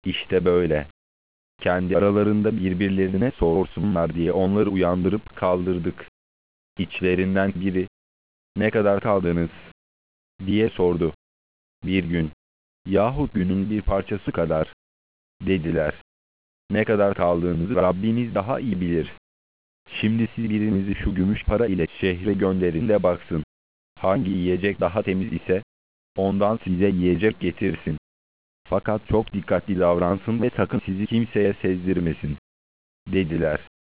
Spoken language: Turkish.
İşte böyle. Kendi aralarında birbirlerine sorsunlar diye onları uyandırıp kaldırdık. İçlerinden biri, "Ne kadar kaldınız?" diye sordu. "Bir gün, yahut günün bir parçası kadar," dediler. "Ne kadar kaldığınızı Rabbiniz daha iyi bilir. Şimdi siz birinizi şu gümüş para ile şehre gönderin de baksın. Hangi yiyecek daha temiz ise, ondan size yiyecek getirsin. Fakat çok dikkatli davransın ve sakın sizi kimseye sezdirmesin," dediler.